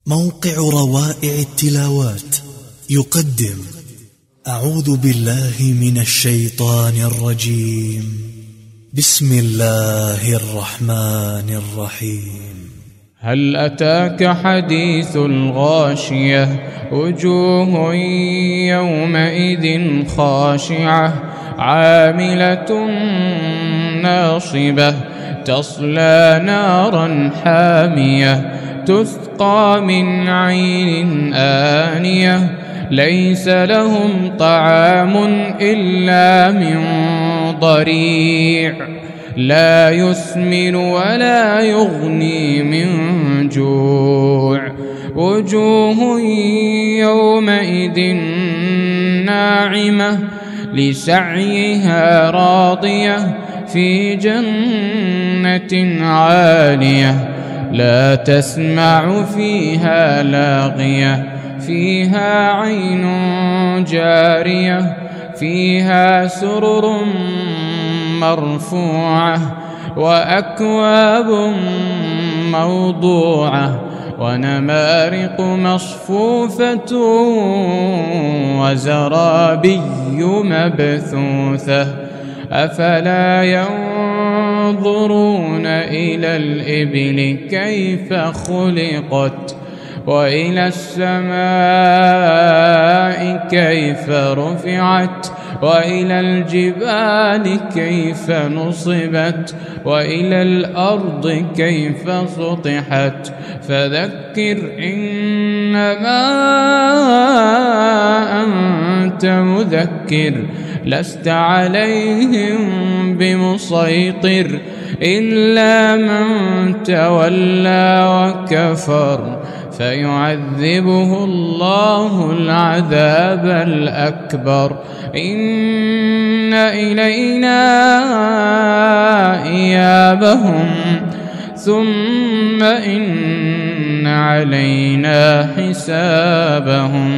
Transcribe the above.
موقع روائع التلاوات يقدم أعوذ بالله من الشيطان الرجيم. بسم الله الرحمن الرحيم. هل أتاك حديث الغاشية وجوه يومئذ خاشعة عاملة ناصبة تصلى نارا حامية تسقى من عين آنية ليس لهم طعام إلا من ضريع لا يسمن ولا يغني من جوع وجوه يومئذ ناعمة لسعيها راضية في جنة عالية لا تسمع فيها لاغية فيها عين جارية فيها سرر مرفوعة وأكواب موضوعة ونمارق مصفوفة وزرابي مبثوثة أفلا ينظرون إلى الإبل كيف خلقت وإلى السماء كيف رفعت وإلى الجبال كيف نصبت وإلى الأرض كيف سطحت فذكر إنما أنت مذكر لست عليهم بمسيطر إلا من تولى وكفر فيعذبه الله العذاب الأكبر إن إلينا إيابهم ثم إن علينا حسابهم.